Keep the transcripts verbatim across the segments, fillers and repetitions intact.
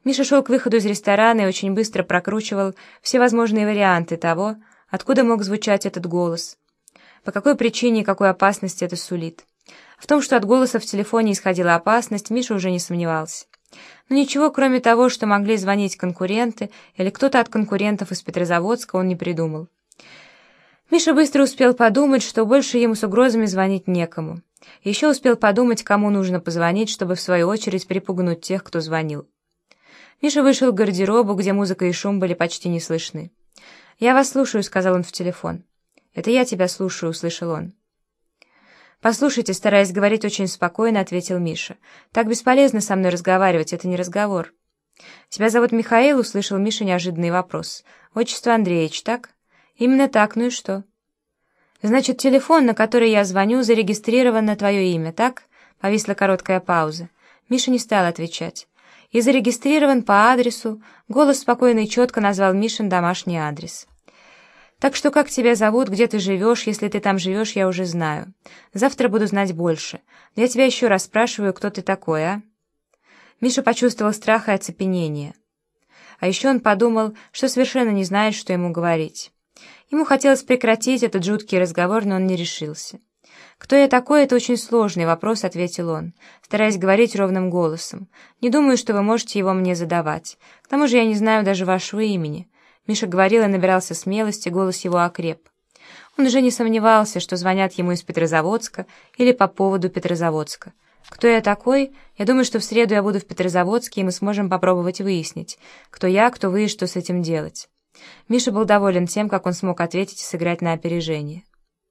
Миша шел к выходу из ресторана и очень быстро прокручивал все возможные варианты того, откуда мог звучать этот голос, по какой причине и какой опасности это сулит. В том, что от голоса в телефоне исходила опасность, Миша уже не сомневался. Но ничего, кроме того, что могли звонить конкуренты или кто-то от конкурентов из Петрозаводска, он не придумал. Миша быстро успел подумать, что больше ему с угрозами звонить некому. Еще успел подумать, кому нужно позвонить, чтобы в свою очередь припугнуть тех, кто звонил. Миша вышел к гардеробу, где музыка и шум были почти не слышны. «Я вас слушаю», — сказал он в телефон. «Это я тебя слушаю», — услышал он. «Послушайте», — стараясь говорить очень спокойно, ответил Миша. «Так бесполезно со мной разговаривать, это не разговор». «Тебя зовут Михаил?» — услышал Миша неожиданный вопрос. «Отчество Андреевич, так?» «Именно так, ну и что?» «Значит, телефон, на который я звоню, зарегистрирован на твое имя, так?» Повисла короткая пауза. Миша не стал отвечать. «И зарегистрирован по адресу», — голос спокойно и четко назвал Мишин домашний адрес. «Так что как тебя зовут, где ты живешь, если ты там живешь, я уже знаю. Завтра буду знать больше. Но я тебя еще раз спрашиваю, кто ты такой, а?» Миша почувствовал страх и оцепенение. А еще он подумал, что совершенно не знает, что ему говорить. Ему хотелось прекратить этот жуткий разговор, но он не решился. «Кто я такой?» — это очень сложный вопрос, — ответил он, стараясь говорить ровным голосом. «Не думаю, что вы можете его мне задавать. К тому же я не знаю даже вашего имени». Миша говорил и набирался смелости, голос его окреп. Он уже не сомневался, что звонят ему из Петрозаводска или по поводу Петрозаводска. «Кто я такой? Я думаю, что в среду я буду в Петрозаводске, и мы сможем попробовать выяснить, кто я, кто вы и что с этим делать». Миша был доволен тем, как он смог ответить и сыграть на опережение.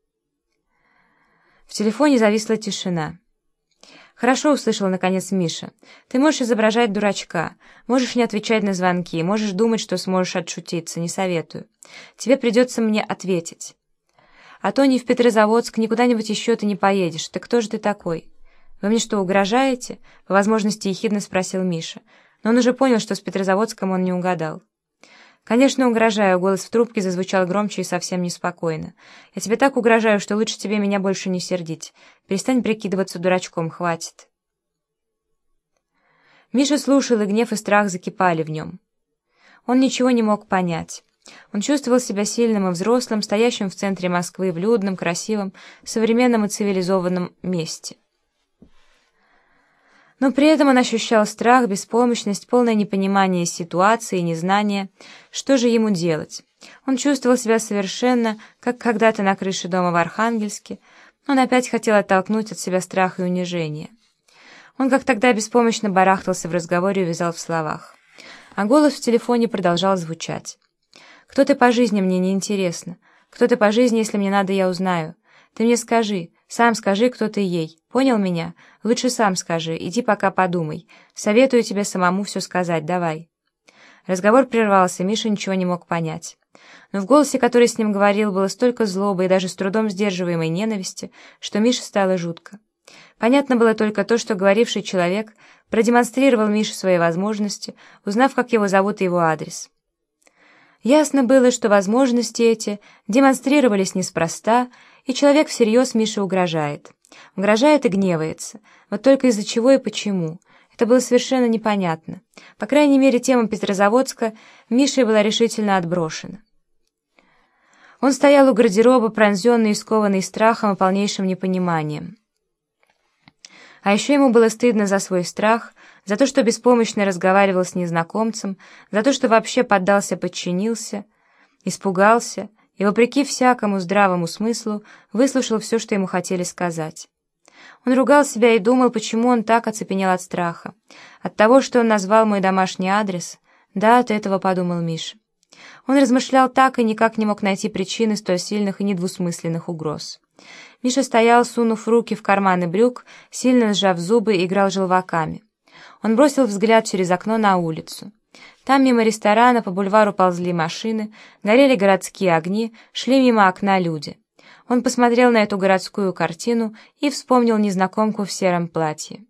В телефоне зависла тишина. «Хорошо», — услышал наконец Миша. «Ты можешь изображать дурачка, можешь не отвечать на звонки, можешь думать, что сможешь отшутиться, не советую. Тебе придется мне ответить. А то ни в Петрозаводск, ни куда-нибудь еще ты не поедешь. Так кто же ты такой?» «Вы мне что, угрожаете?» — по возможности ехидно спросил Миша. Но он уже понял, что с Петрозаводском он не угадал. «Конечно, угрожаю», — голос в трубке зазвучал громче и совсем неспокойно. «Я тебе так угрожаю, что лучше тебе меня больше не сердить. Перестань прикидываться дурачком, хватит». Миша слушал, и гнев и страх закипали в нем. Он ничего не мог понять. Он чувствовал себя сильным и взрослым, стоящим в центре Москвы в людном, красивом, современном и цивилизованном месте. Но при этом он ощущал страх, беспомощность, полное непонимание ситуации и незнание, что же ему делать. Он чувствовал себя совершенно, как когда-то на крыше дома в Архангельске. Он опять хотел оттолкнуть от себя страх и унижение. Он, как тогда, беспомощно барахтался в разговоре и вязал в словах. А голос в телефоне продолжал звучать. «Кто ты по жизни, мне не интересно. Кто ты по жизни, если мне надо, я узнаю. Ты мне скажи, сам скажи, кто ты ей. Понял меня? Лучше сам скажи, иди пока подумай. Советую тебе самому все сказать, давай». Разговор прервался, Миша ничего не мог понять. Но в голосе, который с ним говорил, было столько злобы и даже с трудом сдерживаемой ненависти, что Мише стало жутко. Понятно было только то, что говоривший человек продемонстрировал Мише свои возможности, узнав, как его зовут и его адрес. Ясно было, что возможности эти демонстрировались неспроста, и человек всерьез Мише угрожает. Угрожает и гневается. Вот только из-за чего и почему. Это было совершенно непонятно. По крайней мере, тема Петрозаводска Мишей была решительно отброшена. Он стоял у гардероба, пронзенный и скованный страхом и полнейшим непониманием. А еще ему было стыдно за свой страх, за то, что беспомощно разговаривал с незнакомцем, за то, что вообще поддался, подчинился, испугался и, вопреки всякому здравому смыслу, выслушал все, что ему хотели сказать. Он ругал себя и думал, почему он так оцепенел от страха. От того, что он назвал мой домашний адрес? Да, от этого подумал Миша. Он размышлял так и никак не мог найти причины столь сильных и недвусмысленных угроз. Миша стоял, сунув руки в карманы брюк, сильно сжав зубы и играл желваками. Он бросил взгляд через окно на улицу. Там мимо ресторана по бульвару ползли машины, горели городские огни, шли мимо окна люди. Он посмотрел на эту городскую картину и вспомнил незнакомку в сером платье.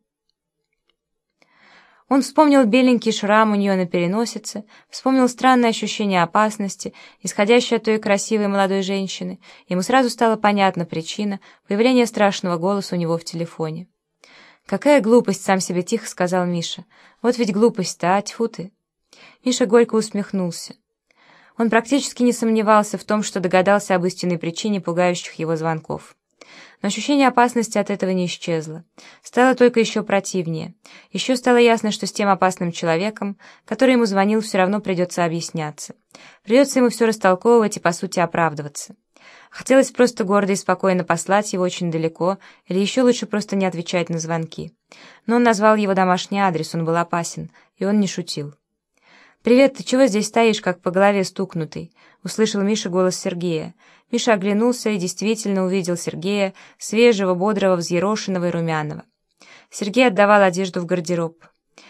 Он вспомнил беленький шрам у нее на переносице, вспомнил странное ощущение опасности, исходящее от той красивой молодой женщины. Ему сразу стала понятна причина появления страшного голоса у него в телефоне. «Какая глупость!» — сам себе тихо сказал Миша. «Вот ведь глупость-то, а, тьфу ты!» Миша горько усмехнулся. Он практически не сомневался в том, что догадался об истинной причине пугающих его звонков. Но ощущение опасности от этого не исчезло. Стало только еще противнее. Еще стало ясно, что с тем опасным человеком, который ему звонил, все равно придется объясняться. Придется ему все растолковывать и, по сути, оправдываться. Хотелось просто гордо и спокойно послать его очень далеко, или еще лучше просто не отвечать на звонки. Но он назвал его домашний адрес, он был опасен, и он не шутил. «Привет, ты чего здесь стоишь, как по голове стукнутый?» — услышал Миша голос Сергея. Миша оглянулся и действительно увидел Сергея, свежего, бодрого, взъерошенного и румяного. Сергей отдавал одежду в гардероб.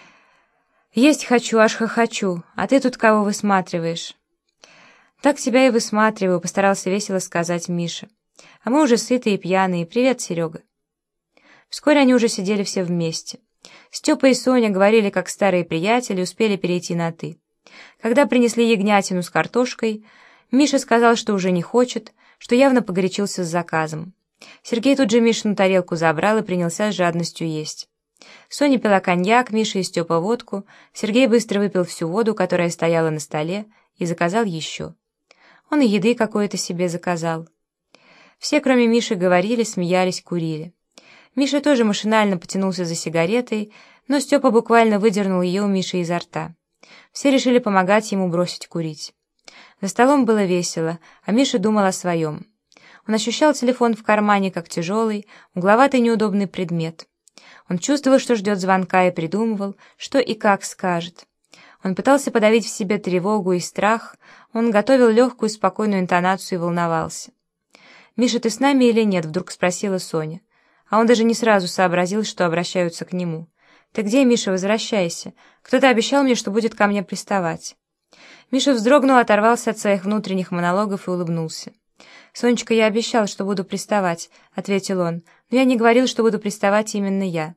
«Есть хочу, аж хохочу, а ты тут кого высматриваешь?» «Так тебя и высматриваю», — постарался весело сказать Миша. «А мы уже сытые и пьяные. Привет, Серега». Вскоре они уже сидели все вместе. Степа и Соня говорили, как старые приятели, успели перейти на «ты». Когда принесли ягнятину с картошкой, Миша сказал, что уже не хочет, что явно погорячился с заказом. Сергей тут же Мишину тарелку забрал и принялся с жадностью есть. Соня пила коньяк, Миша и Степа водку, Сергей быстро выпил всю воду, которая стояла на столе, и заказал еще. Он и еды какое-то себе заказал. Все, кроме Миши, говорили, смеялись, курили. Миша тоже машинально потянулся за сигаретой, но Степа буквально выдернул ее у Миши изо рта. Все решили помогать ему бросить курить. За столом было весело, а Миша думал о своем. Он ощущал телефон в кармане как тяжелый, угловатый неудобный предмет. Он чувствовал, что ждет звонка, и придумывал, что и как скажет. Он пытался подавить в себе тревогу и страх, он готовил легкую, спокойную интонацию и волновался. «Миша, ты с нами или нет?» — вдруг спросила Соня. А он даже не сразу сообразил, что обращаются к нему. «Ты где, Миша, возвращайся? Кто-то обещал мне, что будет ко мне приставать». Миша вздрогнул, оторвался от своих внутренних монологов и улыбнулся. «Сонечка, я обещал, что буду приставать», — ответил он, «но я не говорил, что буду приставать именно я».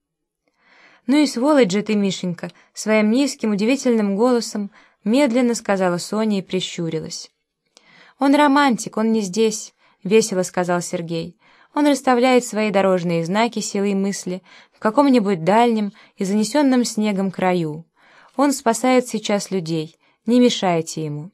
«Ну и сволочь же ты, Мишенька», — своим низким, удивительным голосом медленно сказала Соня и прищурилась. «Он романтик, он не здесь», — весело сказал Сергей. «Он расставляет свои дорожные знаки силой мысли в каком-нибудь дальнем и занесенном снегом краю. Он спасает сейчас людей, не мешайте ему».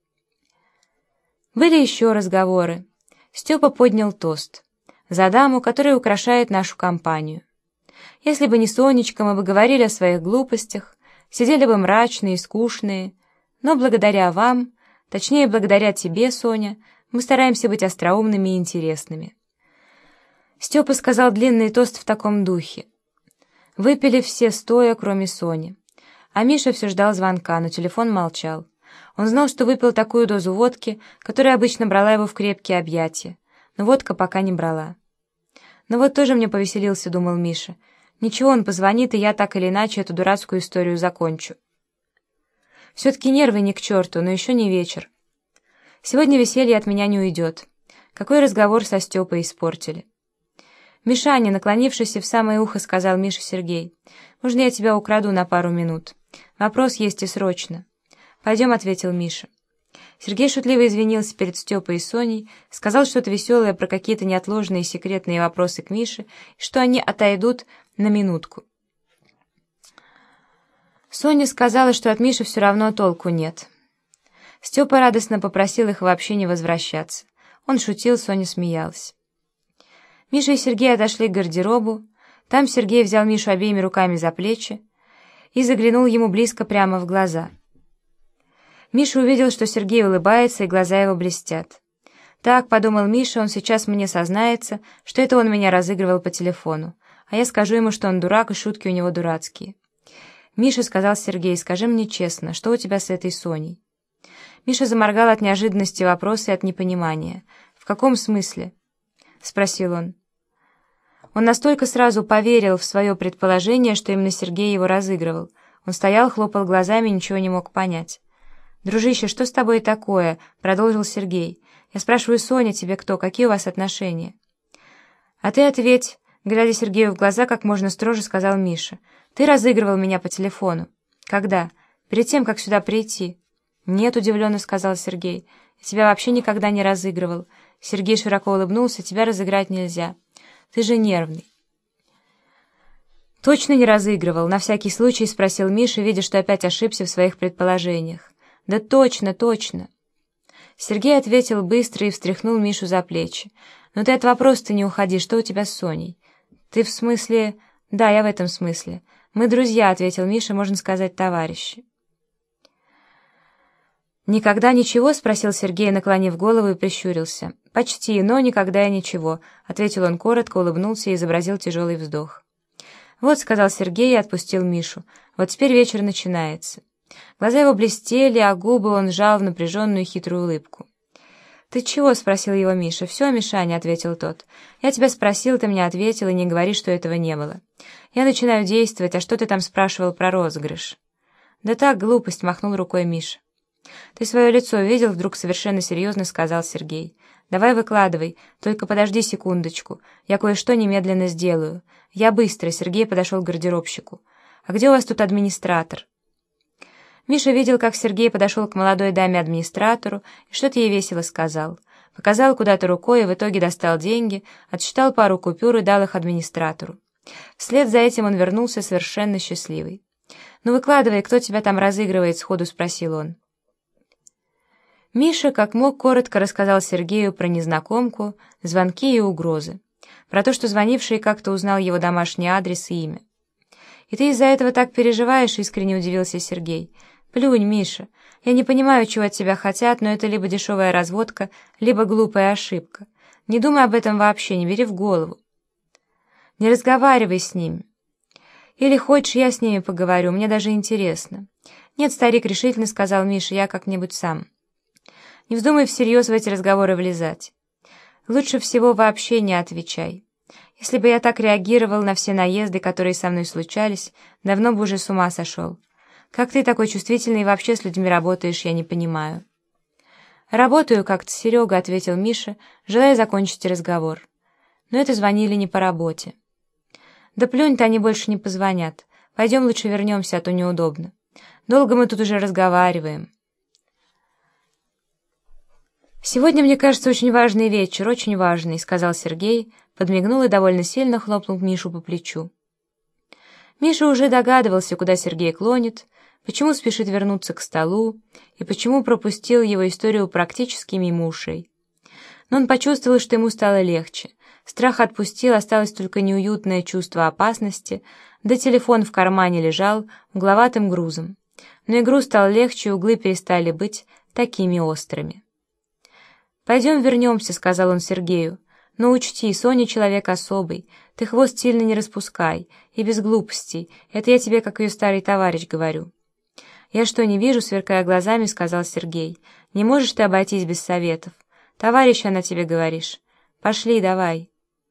Были еще разговоры. Степа поднял тост за даму, которая украшает нашу компанию. Если бы не Сонечка, мы бы говорили о своих глупостях, сидели бы мрачные и скучные, но благодаря вам, точнее, благодаря тебе, Соня, мы стараемся быть остроумными и интересными. Степа сказал длинный тост в таком духе. Выпили все стоя, кроме Сони. А Миша все ждал звонка, но телефон молчал. Он знал, что выпил такую дозу водки, которая обычно брала его в крепкие объятия, но водка пока не брала. «Ну вот тоже мне повеселился», — думал Миша. «Ничего, он позвонит, и я так или иначе эту дурацкую историю закончу. Все-таки нервы ни к черту, но еще не вечер. Сегодня веселье от меня не уйдет. Какой разговор со Степой испортили». «Мишаня», наклонившись и в самое ухо, сказал Миша Сергей, «можно я тебя украду на пару минут? Вопрос есть и срочно». «Пойдем», — ответил Миша. Сергей шутливо извинился перед Степой и Соней, сказал что-то веселое про какие-то неотложные секретные вопросы к Мише, и что они отойдут на минутку. Соня сказала, что от Миши все равно толку нет. Степа радостно попросил их вообще не возвращаться. Он шутил, Соня смеялась. Миша и Сергей отошли к гардеробу. Там Сергей взял Мишу обеими руками за плечи и заглянул ему близко прямо в глаза. Миша увидел, что Сергей улыбается, и глаза его блестят. «Так», — подумал Миша, — «он сейчас мне сознается, что это он меня разыгрывал по телефону, а я скажу ему, что он дурак, и шутки у него дурацкие». «Миша», — сказал Сергей, — «скажи мне честно, что у тебя с этой Соней?» Миша заморгал от неожиданности вопроса и от непонимания. «В каком смысле?» — спросил он. Он настолько сразу поверил в свое предположение, что именно Сергей его разыгрывал. Он стоял, хлопал глазами, ничего не мог понять. «Дружище, что с тобой такое?» — продолжил Сергей. «Я спрашиваю, Соня, тебе кто? Какие у вас отношения?» «А ты ответь», — глядя Сергею в глаза, как можно строже сказал Миша. «Ты разыгрывал меня по телефону». «Когда?» «Перед тем, как сюда прийти». «Нет», — удивленно сказал Сергей. «Я тебя вообще никогда не разыгрывал». Сергей широко улыбнулся. «Тебя разыграть нельзя. Ты же нервный». «Точно не разыгрывал?» — на всякий случай спросил Миша, видя, что опять ошибся в своих предположениях. «Да точно, точно!» Сергей ответил быстро и встряхнул Мишу за плечи. «Ну ты от вопроса-то не уходи, что у тебя с Соней?» «Ты в смысле...» «Да, я в этом смысле. Мы друзья», — ответил Миша, можно сказать, товарищи. «Никогда ничего?» — спросил Сергей, наклонив голову и прищурился. «Почти, но никогда и ничего», — ответил он коротко, улыбнулся и изобразил тяжелый вздох. «Вот», — сказал Сергей и отпустил Мишу, — «вот теперь вечер начинается». Глаза его блестели, а губы он сжал в напряженную хитрую улыбку. «Ты чего?» — спросил его Миша. «Все, Мишаня», — ответил тот. «Я тебя спросил, ты мне ответил, и не говори, что этого не было. Я начинаю действовать, а что ты там спрашивал про розыгрыш?» «Да так, глупость», — махнул рукой Миша. «Ты свое лицо видел?» — вдруг совершенно серьезно сказал Сергей. «Давай выкладывай, только подожди секундочку. Я кое-что немедленно сделаю. Я быстро», — Сергей подошел к гардеробщику. «А где у вас тут администратор?» Миша видел, как Сергей подошел к молодой даме-администратору и что-то ей весело сказал. Показал куда-то рукой и в итоге достал деньги, отсчитал пару купюр и дал их администратору. Вслед за этим он вернулся совершенно счастливый. «Ну выкладывай, кто тебя там разыгрывает?» — сходу спросил он. Миша, как мог, коротко рассказал Сергею про незнакомку, звонки и угрозы. Про то, что звонивший как-то узнал его домашний адрес и имя. «И ты из-за этого так переживаешь?» — искренне удивился Сергей. «Плюнь, Миша. Я не понимаю, чего от тебя хотят, но это либо дешевая разводка, либо глупая ошибка. Не думай об этом вообще, не бери в голову. Не разговаривай с ними. Или хочешь, я с ними поговорю, мне даже интересно». «Нет, старик», — решительно сказал Миша, — «я как-нибудь сам». «Не вздумай всерьез в эти разговоры влезать. Лучше всего вообще не отвечай. Если бы я так реагировал на все наезды, которые со мной случались, давно бы уже с ума сошел. Как ты такой чувствительный и вообще с людьми работаешь, я не понимаю». «Работаю как-то, Серега», — ответил Миша, желая закончить разговор. Но это звонили не по работе. «Да плюнь-то, они больше не позвонят. Пойдем лучше вернемся, а то неудобно. Долго мы тут уже разговариваем». «Сегодня, мне кажется, очень важный вечер, очень важный», — сказал Сергей, подмигнул и довольно сильно хлопнул Мишу по плечу. Миша уже догадывался, куда Сергей клонит, почему спешит вернуться к столу и почему пропустил его историю практически мимо ушей. Но он почувствовал, что ему стало легче. Страх отпустил, осталось только неуютное чувство опасности, да телефон в кармане лежал угловатым грузом. Но и груз стал легче, углы перестали быть такими острыми. «Пойдем вернемся», — сказал он Сергею. «Но учти, Соня человек особый, ты хвост сильно не распускай, и без глупостей, это я тебе как ее старый товарищ говорю». «Я что, не вижу?» — сверкая глазами, сказал Сергей. «Не можешь ты обойтись без советов? Товарищ, она тебе говоришь. Пошли, давай».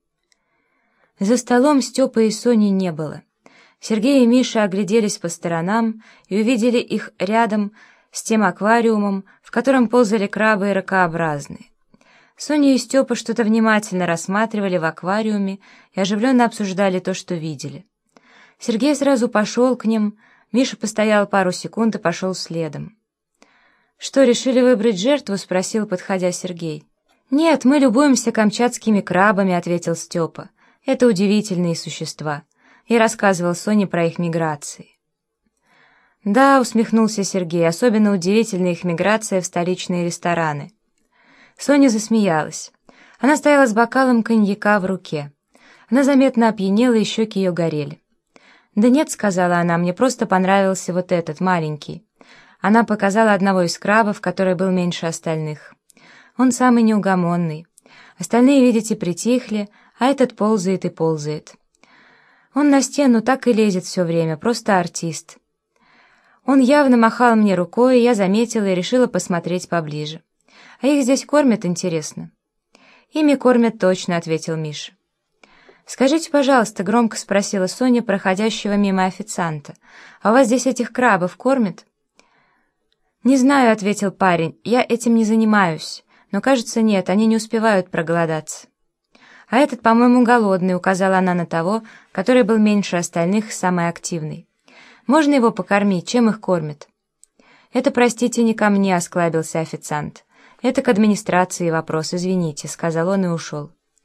За столом Степы и Сони не было. Сергей и Миша огляделись по сторонам и увидели их рядом с тем аквариумом, в котором ползали крабы и ракообразные. Соня и Степа что-то внимательно рассматривали в аквариуме и оживленно обсуждали то, что видели. Сергей сразу пошел к ним, Миша постоял пару секунд и пошел следом. «Что, решили выбрать жертву?» — спросил, подходя Сергей. «Нет, мы любуемся камчатскими крабами», — ответил Степа. «Это удивительные существа». И рассказывал Соне про их миграции. «Да», — усмехнулся Сергей, — «особенно удивительна их миграция в столичные рестораны». Соня засмеялась. Она стояла с бокалом коньяка в руке. Она заметно опьянела, и щеки ее горели. «Да нет», — сказала она, — «мне просто понравился вот этот, маленький». Она показала одного из крабов, который был меньше остальных. «Он самый неугомонный. Остальные, видите, притихли, а этот ползает и ползает. Он на стену так и лезет все время, просто артист». Он явно махал мне рукой, и я заметила и решила посмотреть поближе. «А их здесь кормят, интересно?» «Ими кормят точно», — ответил Миша. «Скажите, пожалуйста», — громко спросила Соня, проходящего мимо официанта, «а у вас здесь этих крабов кормят?» «Не знаю», — ответил парень, — «я этим не занимаюсь, но, кажется, нет, они не успевают проголодаться». «А этот, по-моему, голодный», — указала она на того, который был меньше остальных, самый активный. «Можно его покормить? Чем их кормят?» «Это, простите, не ко мне», — осклабился официант. «Это к администрации вопрос, извините», — сказал он и ушел.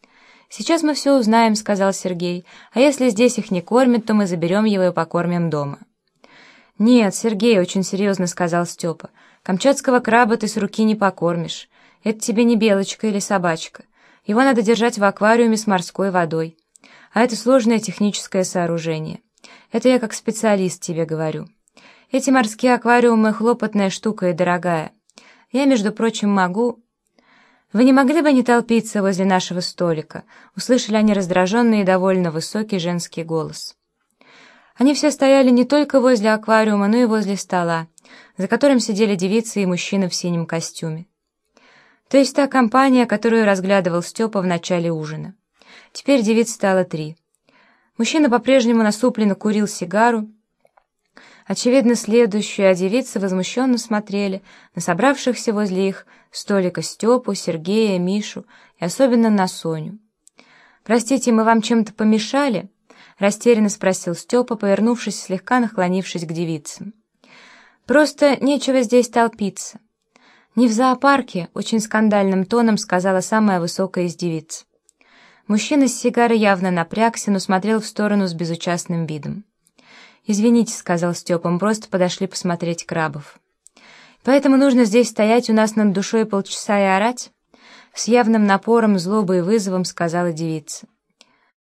«Сейчас мы все узнаем», — сказал Сергей. «А если здесь их не кормят, то мы заберем его и покормим дома». «Нет, Сергей», — очень серьезно сказал Степа, — «камчатского краба ты с руки не покормишь. Это тебе не белочка или собачка. Его надо держать в аквариуме с морской водой. А это сложное техническое сооружение. Это я как специалист тебе говорю. Эти морские аквариумы — хлопотная штука и дорогая. Я, между прочим, могу...» «Вы не могли бы не толпиться возле нашего столика?» — услышали они раздраженный и довольно высокий женский голос. Они все стояли не только возле аквариума, но и возле стола, за которым сидели девицы и мужчины в синем костюме. То есть та компания, которую разглядывал Степа в начале ужина. Теперь девиц стало три. Мужчина по-прежнему насупленно курил сигару, очевидно следующую, а девицы возмущенно смотрели на собравшихся возле их столика Степу, Сергея, Мишу и особенно на Соню. «Простите, мы вам чем-то помешали?» — растерянно спросил Степа, повернувшись, слегка наклонившись к девицам. «Просто нечего здесь толпиться». «Не в зоопарке», — очень скандальным тоном сказала самая высокая из девиц. Мужчина с сигарой явно напрягся, но смотрел в сторону с безучастным видом. «Извините», — сказал Степа, — «мы просто подошли посмотреть крабов». «Поэтому нужно здесь стоять у нас над душой полчаса и орать?» С явным напором, злобой и вызовом сказала девица.